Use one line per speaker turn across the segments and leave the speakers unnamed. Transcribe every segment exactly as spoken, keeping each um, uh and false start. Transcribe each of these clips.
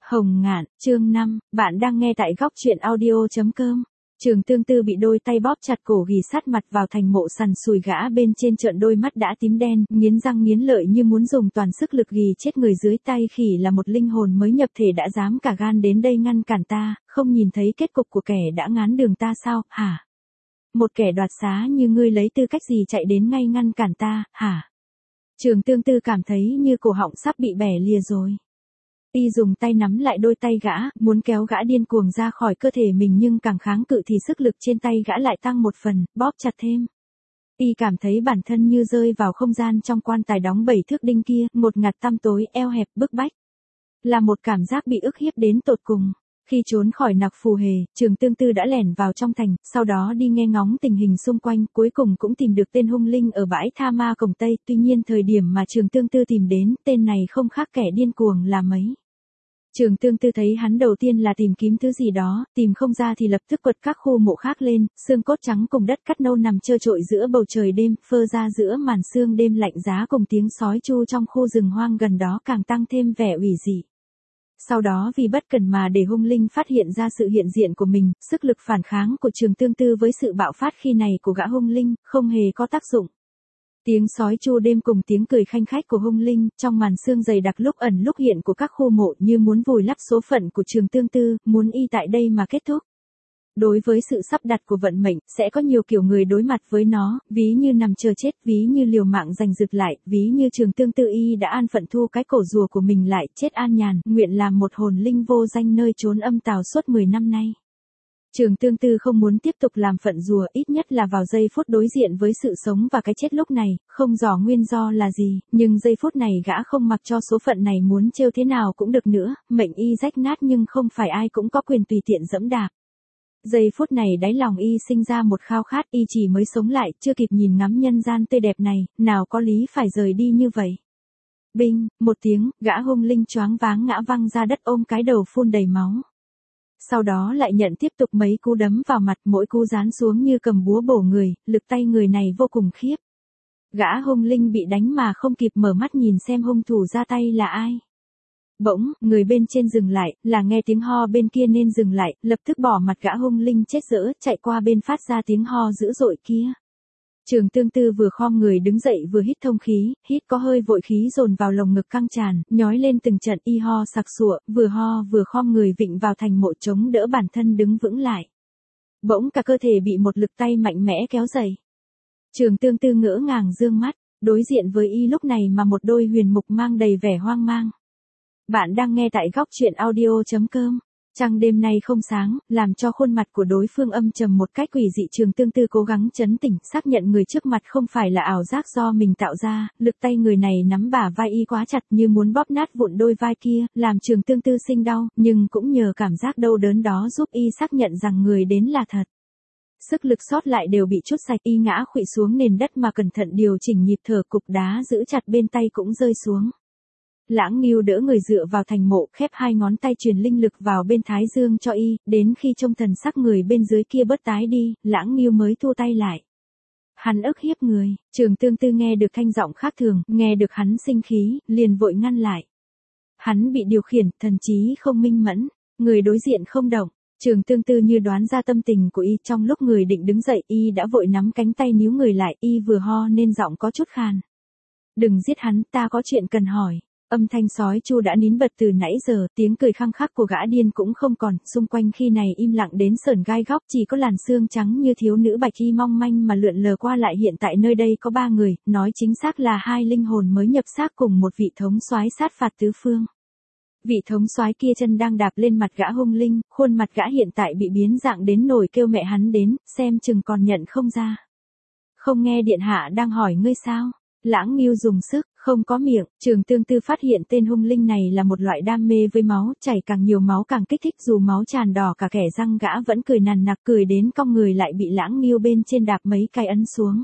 Hồng Ngạn, chương năm, bạn đang nghe tại góc truyện audio chấm com. Trường Tương Tư bị đôi tay bóp chặt cổ ghì sát mặt vào thành mộ sằn sùi, gã bên trên trợn đôi mắt đã tím đen, nghiến răng nghiến lợi như muốn dùng toàn sức lực ghì chết người dưới tay. Khỉ là một linh hồn mới nhập thể đã dám cả gan đến đây ngăn cản ta, không nhìn thấy kết cục của kẻ đã ngán đường ta sao, hả? Một kẻ đoạt xá như ngươi lấy tư cách gì chạy đến ngay ngăn cản ta, hả? Trường Tương Tư cảm thấy như cổ họng sắp bị bẻ lìa rồi. Y dùng tay nắm lại đôi tay gã, muốn kéo gã điên cuồng ra khỏi cơ thể mình, nhưng càng kháng cự thì sức lực trên tay gã lại tăng một phần, bóp chặt thêm. Y cảm thấy bản thân như rơi vào không gian trong quan tài đóng bảy thước đinh kia, ngột ngạt tăm tối, eo hẹp, bức bách. Là một cảm giác bị ức hiếp đến tột cùng. Khi trốn khỏi Nặc Phù Hề, Trường Tương Tư đã lẻn vào trong thành, sau đó đi nghe ngóng tình hình xung quanh, cuối cùng cũng tìm được tên hung linh ở bãi tha ma cổng Tây. Tuy nhiên thời điểm mà Trường Tương Tư tìm đến, tên này không khác kẻ điên cuồng là mấy. Trường Tương Tư thấy hắn đầu tiên là tìm kiếm thứ gì đó, tìm không ra thì lập tức quật các khu mộ khác lên, xương cốt trắng cùng đất cắt nâu nằm trơ trội giữa bầu trời đêm, phơ ra giữa màn sương đêm lạnh giá, cùng tiếng sói tru trong khu rừng hoang gần đó càng tăng thêm vẻ ủy dị. Sau đó vì bất cần mà để hung linh phát hiện ra sự hiện diện của mình, sức lực phản kháng của Trường Tương Tư với sự bạo phát khi này của gã hung linh không hề có tác dụng. Tiếng sói tru đêm cùng tiếng cười khanh khách của hung linh trong màn sương dày đặc lúc ẩn lúc hiện của các khu mộ như muốn vùi lấp số phận của Trường Tương Tư, muốn y tại đây mà kết thúc. Đối với sự sắp đặt của vận mệnh, sẽ có nhiều kiểu người đối mặt với nó, ví như nằm chờ chết, ví như liều mạng giành giật lại, ví như Trường Tương Tư y đã an phận thu cái cổ rùa của mình lại, chết an nhàn, nguyện làm một hồn linh vô danh nơi chốn âm tào suốt mười năm nay. Trường Tương Tư không muốn tiếp tục làm phận rùa, ít nhất là vào giây phút đối diện với sự sống và cái chết lúc này, không rõ nguyên do là gì, nhưng giây phút này gã không mặc cho số phận này muốn trêu thế nào cũng được nữa, mệnh y rách nát nhưng không phải ai cũng có quyền tùy tiện dẫm đạp. Giây phút này đáy lòng y sinh ra một khao khát, y chỉ mới sống lại, chưa kịp nhìn ngắm nhân gian tươi đẹp này, nào có lý phải rời đi như vậy. Binh, một tiếng, gã hung linh choáng váng ngã văng ra đất ôm cái đầu phun đầy máu. Sau đó lại nhận tiếp tục mấy cú đấm vào mặt, mỗi cú giáng xuống như cầm búa bổ người, lực tay người này vô cùng khiếp. Gã hung linh bị đánh mà không kịp mở mắt nhìn xem hung thủ ra tay là ai. Bỗng, người bên trên dừng lại, là nghe tiếng ho bên kia nên dừng lại, lập tức bỏ mặt gã hung linh chết dỡ, chạy qua bên phát ra tiếng ho dữ dội kia. Trường Tương Tư vừa khom người đứng dậy vừa hít thông khí, hít có hơi vội, khí dồn vào lồng ngực căng tràn, nhói lên từng trận, y ho sặc sụa, vừa ho vừa khom người vịnh vào thành mộ chống đỡ bản thân đứng vững lại. Bỗng cả cơ thể bị một lực tay mạnh mẽ kéo dậy. Trường Tương Tư ngỡ ngàng dương mắt, đối diện với y lúc này mà một đôi huyền mục mang đầy vẻ hoang mang. Bạn đang nghe tại góc truyện audio chấm com. Trăng đêm nay không sáng, làm cho khuôn mặt của đối phương âm trầm một cách quỷ dị. Trường Tương Tư cố gắng trấn tĩnh, xác nhận người trước mặt không phải là ảo giác do mình tạo ra, lực tay người này nắm bả vai y quá chặt như muốn bóp nát vụn đôi vai kia, làm Trường Tương Tư sinh đau, nhưng cũng nhờ cảm giác đau đớn đó giúp y xác nhận rằng người đến là thật. Sức lực sót lại đều bị trút sạch, y ngã khuỵu xuống nền đất mà cẩn thận điều chỉnh nhịp thở, cục đá giữ chặt bên tay cũng rơi xuống. Lãng Ngưu đỡ người dựa vào thành mộ, khép hai ngón tay truyền linh lực vào bên thái dương cho y, đến khi trông thần sắc người bên dưới kia bớt tái đi, Lãng Ngưu mới thu tay lại. Hắn ức hiếp người. Trường Tương Tư nghe được thanh giọng khác thường, nghe được hắn sinh khí, liền vội ngăn lại. Hắn bị điều khiển, thần trí không minh mẫn, người đối diện không động. Trường Tương Tư như đoán ra tâm tình của y, trong lúc người định đứng dậy, y đã vội nắm cánh tay níu người lại, y vừa ho nên giọng có chút khàn. Đừng giết hắn, ta có chuyện cần hỏi. Âm thanh sói chu đã nín bật từ nãy giờ, tiếng cười khăng khắc của gã điên cũng không còn, xung quanh khi này im lặng đến sởn gai góc, chỉ có làn sương trắng như thiếu nữ bạch y mong manh mà lượn lờ qua lại. Hiện tại nơi đây có ba người, nói chính xác là hai linh hồn mới nhập xác cùng một vị thống soái sát phạt tứ phương. Vị thống soái kia chân đang đạp lên mặt gã hung linh, khuôn mặt gã hiện tại bị biến dạng đến nổi kêu mẹ hắn đến, xem chừng còn nhận không ra. Không nghe điện hạ đang hỏi ngươi sao? Lãng Ngưu dùng sức, không có miệng. Trường Tương Tư phát hiện tên hung linh này là một loại đam mê với máu, chảy càng nhiều máu càng kích thích, dù máu tràn đỏ cả kẻ răng gã vẫn cười nằn nặc, cười đến cong người lại bị Lãng Ngưu bên trên đạp mấy cái ấn xuống.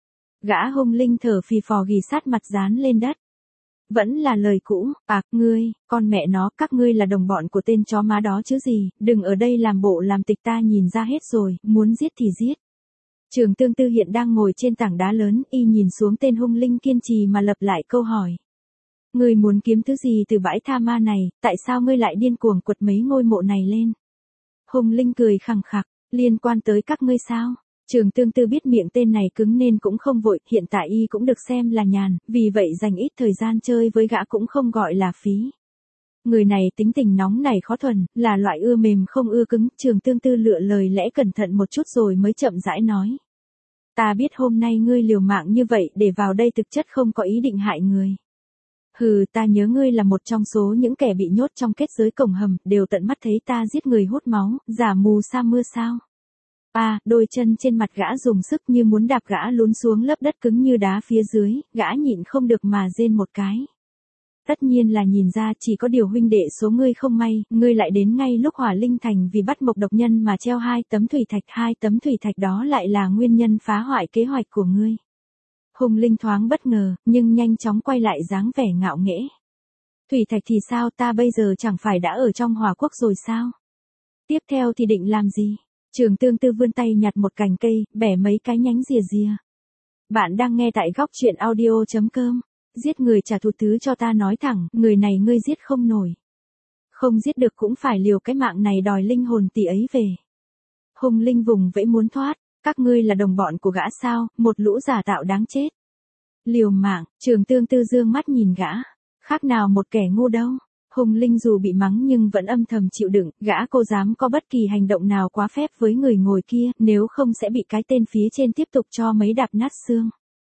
Gã hung linh thở phì phò ghì sát mặt dán lên đất. Vẫn là lời cũ, à, ngươi, con mẹ nó, các ngươi là đồng bọn của tên chó má đó chứ gì, đừng ở đây làm bộ làm tịch, ta nhìn ra hết rồi, muốn giết thì giết. Trường Tương Tư hiện đang ngồi trên tảng đá lớn, y nhìn xuống tên hung linh kiên trì mà lặp lại câu hỏi. Ngươi muốn kiếm thứ gì từ bãi tha ma này, tại sao ngươi lại điên cuồng quật mấy ngôi mộ này lên? Hùng Linh cười khằng khặc, liên quan tới các ngươi sao? Trường Tương Tư biết miệng tên này cứng nên cũng không vội, hiện tại y cũng được xem là nhàn, vì vậy dành ít thời gian chơi với gã cũng không gọi là phí. Người này tính tình nóng nảy khó thuần, là loại ưa mềm không ưa cứng, Trường Tương Tư lựa lời lẽ cẩn thận một chút rồi mới chậm rãi nói. Ta biết hôm nay ngươi liều mạng như vậy để vào đây thực chất không có ý định hại người. Hừ, ta nhớ ngươi là một trong số những kẻ bị nhốt trong kết giới cổng hầm, đều tận mắt thấy ta giết người hút máu, giả mù sa mưa sao. À, đôi chân trên mặt gã dùng sức như muốn đạp gã lún xuống lớp đất cứng như đá phía dưới, gã nhịn không được mà rên một cái. Tất nhiên là nhìn ra, chỉ có điều huynh đệ số ngươi không may, ngươi lại đến ngay lúc Hỏa Linh Thành vì bắt Mộc Độc Nhân mà treo hai tấm thủy thạch, hai tấm thủy thạch đó lại là nguyên nhân phá hoại kế hoạch của ngươi. Hùng Linh thoáng bất ngờ, nhưng nhanh chóng quay lại dáng vẻ ngạo nghễ. Thủy thạch thì sao, ta bây giờ chẳng phải đã ở trong Hỏa Quốc rồi sao? Tiếp theo thì định làm gì? Trường Tương Tư vươn tay nhặt một cành cây, bẻ mấy cái nhánh rìa rìa. Bạn đang nghe tại góc truyện audio chấm com. Giết người trả thù thứ cho ta nói thẳng, người này ngươi giết không nổi. Không giết được cũng phải liều cái mạng này đòi linh hồn tỷ ấy về. Hùng Linh vùng vẫy muốn thoát, các ngươi là đồng bọn của gã sao, một lũ giả tạo đáng chết. Liều mạng, Trường Tương Tư dương mắt nhìn gã, khác nào một kẻ ngu đâu. Hùng Linh dù bị mắng nhưng vẫn âm thầm chịu đựng, gã cô dám có bất kỳ hành động nào quá phép với người ngồi kia, nếu không sẽ bị cái tên phía trên tiếp tục cho mấy đạp nát xương.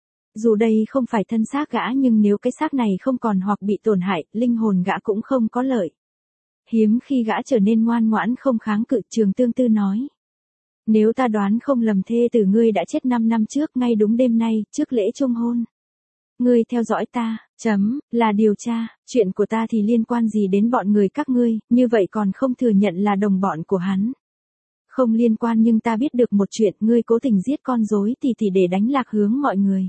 Dù đây không phải thân xác gã nhưng nếu cái xác này không còn hoặc bị tổn hại, linh hồn gã cũng không có lợi. Hiếm khi gã trở nên ngoan ngoãn không kháng cự, Trường Tương Tư nói. Nếu ta đoán không lầm thê tử ngươi đã chết năm năm trước ngay đúng đêm nay, trước lễ chung hôn. Ngươi theo dõi ta, chấm, là điều tra, chuyện của ta thì liên quan gì đến bọn người các ngươi, như vậy còn không thừa nhận là đồng bọn của hắn. Không liên quan nhưng ta biết được một chuyện, ngươi cố tình giết con rối thì thì để đánh lạc hướng mọi người.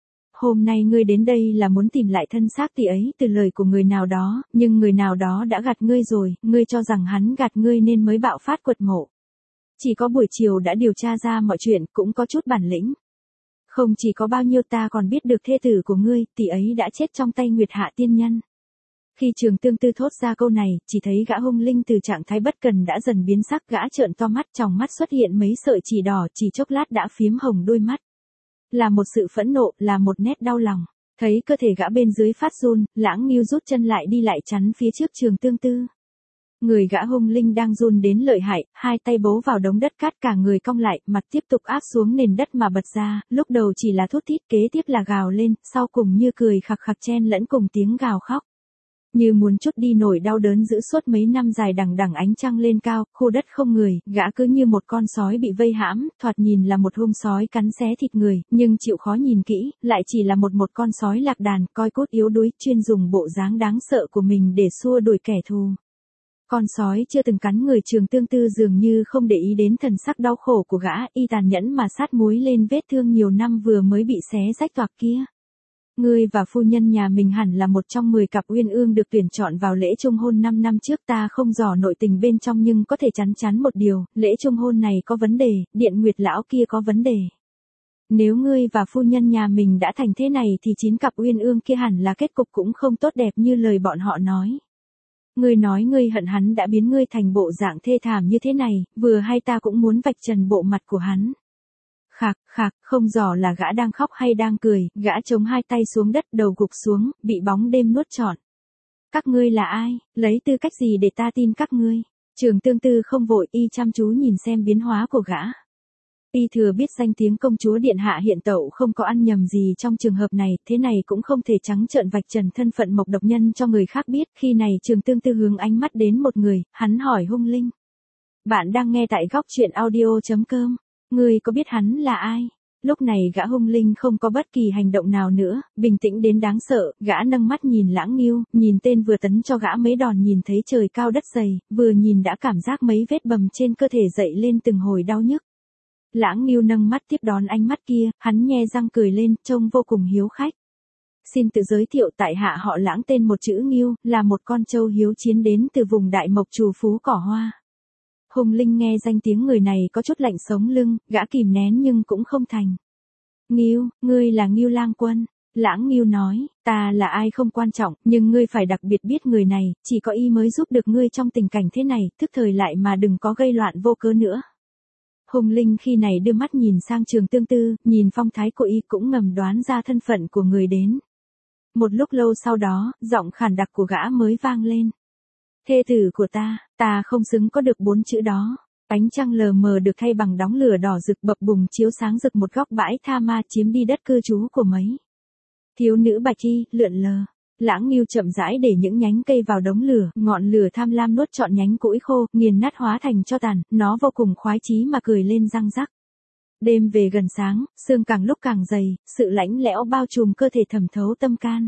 Hôm nay ngươi đến đây là muốn tìm lại thân xác tỷ ấy từ lời của người nào đó, nhưng người nào đó đã gạt ngươi rồi, ngươi cho rằng hắn gạt ngươi nên mới bạo phát quật mộ. Chỉ có buổi chiều đã điều tra ra mọi chuyện, cũng có chút bản lĩnh. Không chỉ có bao nhiêu ta còn biết được thê tử của ngươi, tỷ ấy đã chết trong tay Nguyệt Hạ tiên nhân. Khi Trường Tương Tư thốt ra câu này, chỉ thấy gã Hung Linh từ trạng thái bất cần đã dần biến sắc, gã trợn to mắt, trong mắt xuất hiện mấy sợi chỉ đỏ, chỉ chốc lát đã phiếm hồng đôi mắt. Là một sự phẫn nộ, là một nét đau lòng. Thấy cơ thể gã bên dưới phát run, Lãng Ngưu rút chân lại đi lại chắn phía trước Trường Tương Tư. Người gã Hung Linh đang run đến lợi hại, hai tay bấu vào đống đất cát, cả người cong lại, mặt tiếp tục áp xuống nền đất mà bật ra, lúc đầu chỉ là thút thít, kế tiếp là gào lên, sau cùng như cười khặc khặc chen lẫn cùng tiếng gào khóc. Như muốn trút đi nỗi đau đớn giữ suốt mấy năm dài đằng đằng ánh trăng lên cao, khu đất không người, gã cứ như một con sói bị vây hãm, thoạt nhìn là một hung sói cắn xé thịt người, nhưng chịu khó nhìn kỹ, lại chỉ là một một con sói lạc đàn, coi cốt yếu đuối, chuyên dùng bộ dáng đáng sợ của mình để xua đuổi kẻ thù. Con sói chưa từng cắn người, Trường Tương Tư dường như không để ý đến thần sắc đau khổ của gã, y tàn nhẫn mà sát muối lên vết thương nhiều năm vừa mới bị xé rách toạc kia. Ngươi và phu nhân nhà mình hẳn là một trong mười cặp uyên ương được tuyển chọn vào lễ chung hôn năm năm trước, ta không rõ nội tình bên trong nhưng có thể chắn chắn một điều, lễ chung hôn này có vấn đề, Điện Nguyệt lão kia có vấn đề. Nếu ngươi và phu nhân nhà mình đã thành thế này thì chín cặp uyên ương kia hẳn là kết cục cũng không tốt đẹp như lời bọn họ nói. Ngươi nói ngươi hận hắn đã biến ngươi thành bộ dạng thê thảm như thế này, vừa hay ta cũng muốn vạch trần bộ mặt của hắn. Khạc, khạc, không rõ là gã đang khóc hay đang cười, gã chống hai tay xuống đất, đầu gục xuống, bị bóng đêm nuốt trọn. Các ngươi là ai, lấy tư cách gì để ta tin các ngươi? Trường Tương Tư không vội, y chăm chú nhìn xem biến hóa của gã. Y thừa biết danh tiếng công chúa điện hạ hiện tẩu không có ăn nhầm gì trong trường hợp này, thế này cũng không thể trắng trợn vạch trần thân phận Mộc Độc Nhân cho người khác biết. Khi này Trường Tương Tư hướng ánh mắt đến một người, hắn hỏi Hung Linh. Bạn đang nghe tại góc truyện audio chấm com. Ngươi có biết hắn là ai? Lúc này gã Hung Linh không có bất kỳ hành động nào nữa, bình tĩnh đến đáng sợ, gã nâng mắt nhìn Lãng Ngưu, nhìn tên vừa tấn cho gã mấy đòn, nhìn thấy trời cao đất dày, vừa nhìn đã cảm giác mấy vết bầm trên cơ thể dậy lên từng hồi đau nhức. Lãng Ngưu nâng mắt tiếp đón ánh mắt kia, hắn nhe răng cười lên, trông vô cùng hiếu khách. Xin tự giới thiệu, tại hạ họ Lãng, tên một chữ Ngưu, là một con trâu hiếu chiến đến từ vùng Đại Mộc Trù Phú Cỏ Hoa. Hùng Linh nghe danh tiếng người này có chút lạnh sống lưng, gã kìm nén nhưng cũng không thành. Ngưu, ngươi là Ngưu Lang Quân. Lãng Ngưu nói, ta là ai không quan trọng, nhưng ngươi phải đặc biệt biết người này, chỉ có y mới giúp được ngươi trong tình cảnh thế này, thức thời lại mà đừng có gây loạn vô cớ nữa. Hùng Linh khi này đưa mắt nhìn sang Trường Tương Tư, nhìn phong thái của y cũng ngầm đoán ra thân phận của người đến. Một lúc lâu sau đó, giọng khàn đặc của gã mới vang lên. Thê tử của ta, ta không xứng có được bốn chữ đó. Ánh trăng lờ mờ được thay bằng đống lửa đỏ rực bập bùng chiếu sáng rực một góc bãi tha ma chiếm đi đất cư trú của mấy thiếu nữ bạch y, lượn lờ. Lãng Ngưu chậm rãi để những nhánh cây vào đống lửa, ngọn lửa tham lam nuốt trọn nhánh củi khô, nghiền nát hóa thành tro tàn, nó vô cùng khoái chí mà cười lên răng rắc. Đêm về gần sáng, sương càng lúc càng dày, sự lạnh lẽo bao trùm cơ thể thẩm thấu tâm can.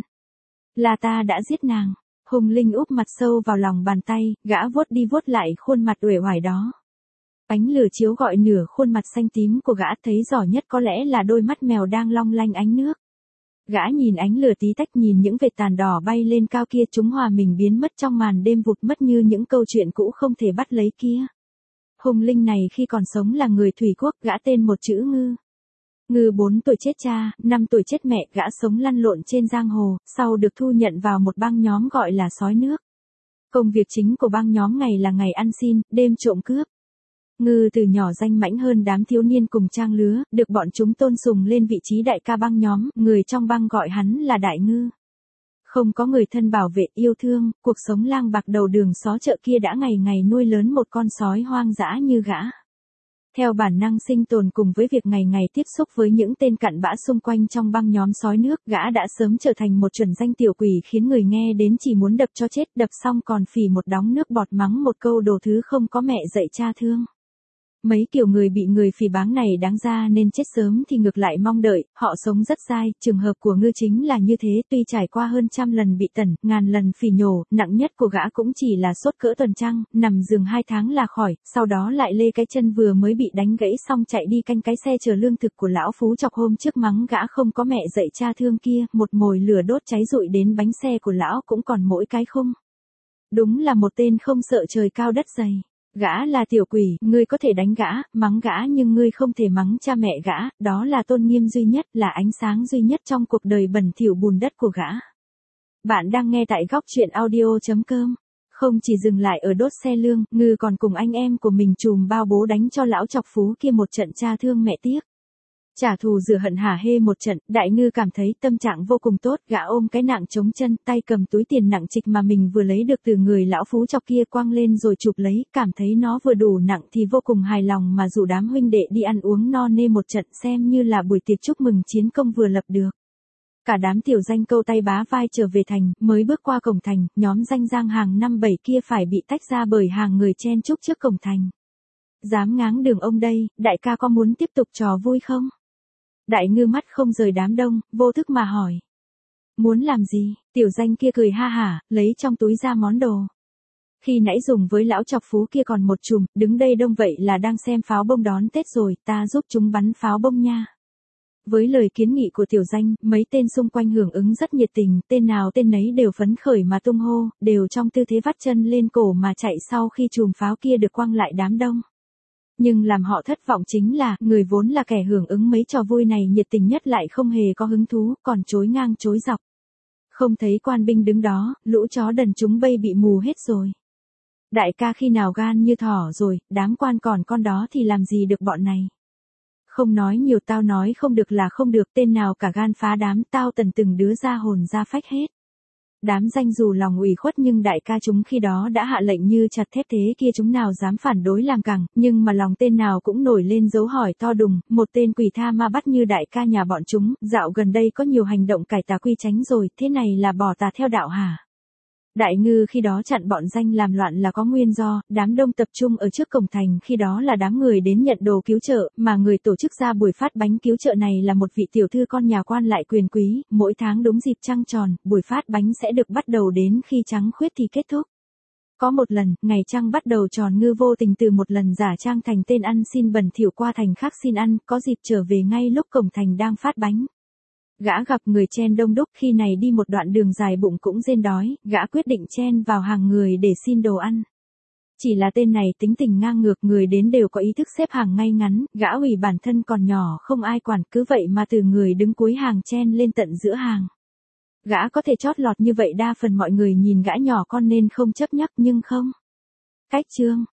Là ta đã giết nàng. Hùng Linh úp mặt sâu vào lòng bàn tay, gã vuốt đi vuốt lại khuôn mặt uể oải đó. Ánh lửa chiếu gọi nửa khuôn mặt xanh tím của gã, thấy rõ nhất có lẽ là đôi mắt mèo đang long lanh ánh nước. Gã nhìn ánh lửa tí tách, nhìn những vệt tàn đỏ bay lên cao kia, chúng hòa mình biến mất trong màn đêm vụt mất như những câu chuyện cũ không thể bắt lấy kia. Hùng Linh này khi còn sống là người thủy quốc, gã tên một chữ Ngư. Ngư bốn tuổi chết cha, năm tuổi chết mẹ, gã sống lăn lộn trên giang hồ, sau được thu nhận vào một băng nhóm gọi là Sói Nước. Công việc chính của băng nhóm ngày là ngày ăn xin, đêm trộm cướp. Ngư từ nhỏ danh mãnh hơn đám thiếu niên cùng trang lứa, được bọn chúng tôn sùng lên vị trí đại ca băng nhóm, người trong băng gọi hắn là Đại Ngư. Không có người thân bảo vệ yêu thương, cuộc sống lang bạc đầu đường xó chợ kia đã ngày ngày nuôi lớn một con sói hoang dã như gã. Theo bản năng sinh tồn cùng với việc ngày ngày tiếp xúc với những tên cặn bã xung quanh trong băng nhóm Sói Nước, gã đã sớm trở thành một chuẩn danh tiểu quỷ khiến người nghe đến chỉ muốn đập cho chết, đập xong còn phì một đống nước bọt mắng một câu đồ thứ không có mẹ dạy cha thương. Mấy kiểu người bị người phỉ báng này đáng ra nên chết sớm thì ngược lại mong đợi, họ sống rất dai, trường hợp của Ngư chính là như thế, tuy trải qua hơn trăm lần bị tẩn, ngàn lần phỉ nhổ, nặng nhất của gã cũng chỉ là sốt cỡ tuần trăng, nằm giường hai tháng là khỏi, sau đó lại lê cái chân vừa mới bị đánh gãy xong chạy đi canh cái xe chở lương thực của lão Phú Chọc hôm trước mắng gã không có mẹ dạy cha thương kia, một mồi lửa đốt cháy rụi đến bánh xe của lão cũng còn mỗi cái khung. Đúng là một tên không sợ trời cao đất dày. Gã là tiểu quỷ, ngươi có thể đánh gã, mắng gã nhưng ngươi không thể mắng cha mẹ gã, đó là tôn nghiêm duy nhất, là ánh sáng duy nhất trong cuộc đời bẩn thỉu bùn đất của gã. Bạn đang nghe tại góc truyện audio chấm com. Không chỉ dừng lại ở đốt xe lương, Ngư còn cùng anh em của mình trùm bao bố đánh cho lão Chọc Phú kia một trận cha thương mẹ tiếc. Trả thù rửa hận hả hê một trận, Đại Ngư cảm thấy tâm trạng vô cùng tốt, gã ôm cái nặng chống chân, tay cầm túi tiền nặng trịch mà mình vừa lấy được từ người lão Phú Chọc kia quăng lên rồi chụp lấy, cảm thấy nó vừa đủ nặng thì vô cùng hài lòng mà rủ đám huynh đệ đi ăn uống no nê một trận, xem như là buổi tiệc chúc mừng chiến công vừa lập được. Cả đám tiểu danh câu tay bá vai trở về thành, mới bước qua cổng thành, nhóm danh giang hàng năm bảy kia phải bị tách ra bởi hàng người chen chúc trước cổng thành. Dám ngáng đường ông đây, đại ca có muốn tiếp tục trò vui không? Đại Ngư mắt không rời đám đông, vô thức mà hỏi. Muốn làm gì? Tiểu danh kia cười ha hả, lấy trong túi ra món đồ. Khi nãy dùng với lão Chọc Phú kia còn một chùm, đứng đây đông vậy là đang xem pháo bông đón Tết rồi, ta giúp chúng bắn pháo bông nha. Với lời kiến nghị của tiểu danh, mấy tên xung quanh hưởng ứng rất nhiệt tình, tên nào tên nấy đều phấn khởi mà tung hô, đều trong tư thế vắt chân lên cổ mà chạy sau khi chùm pháo kia được quăng lại đám đông. Nhưng làm họ thất vọng chính là, người vốn là kẻ hưởng ứng mấy trò vui này nhiệt tình nhất lại không hề có hứng thú, còn chối ngang chối dọc. Không thấy quan binh đứng đó, lũ chó đần chúng bây bị mù hết rồi. Đại ca khi nào gan như thỏ rồi, đám quan còn con đó thì làm gì được bọn này. Không nói nhiều, tao nói không được là không được, tên nào cả gan phá đám, tao tần từng đứa ra hồn ra phách hết. Đám danh dù lòng ủy khuất nhưng đại ca chúng khi đó đã hạ lệnh như chặt thép thế kia, chúng nào dám phản đối làm cẳng, nhưng mà lòng tên nào cũng nổi lên dấu hỏi to đùng, một tên quỷ tha ma bắt như đại ca nhà bọn chúng, dạo gần đây có nhiều hành động cải tà quy chánh rồi, thế này là bỏ tà theo đạo hả? Đại Ngư khi đó chặn bọn danh làm loạn là có nguyên do, đám đông tập trung ở trước cổng thành khi đó là đám người đến nhận đồ cứu trợ, mà người tổ chức ra buổi phát bánh cứu trợ này là một vị tiểu thư con nhà quan lại quyền quý, mỗi tháng đúng dịp trăng tròn, buổi phát bánh sẽ được bắt đầu đến khi trăng khuyết thì kết thúc. Có một lần, ngày trăng bắt đầu tròn, Ngư vô tình từ một lần giả trang thành tên ăn xin bẩn thỉu qua thành khác xin ăn, có dịp trở về ngay lúc cổng thành đang phát bánh. Gã gặp người chen đông đúc, khi này đi một đoạn đường dài bụng cũng rên đói, gã quyết định chen vào hàng người để xin đồ ăn. Chỉ là tên này tính tình ngang ngược, người đến đều có ý thức xếp hàng ngay ngắn, gã ủy bản thân còn nhỏ không ai quản, cứ vậy mà từ người đứng cuối hàng chen lên tận giữa hàng. Gã có thể chót lọt như vậy đa phần mọi người nhìn gã nhỏ con nên không chấp nhắc nhưng không. Cách chương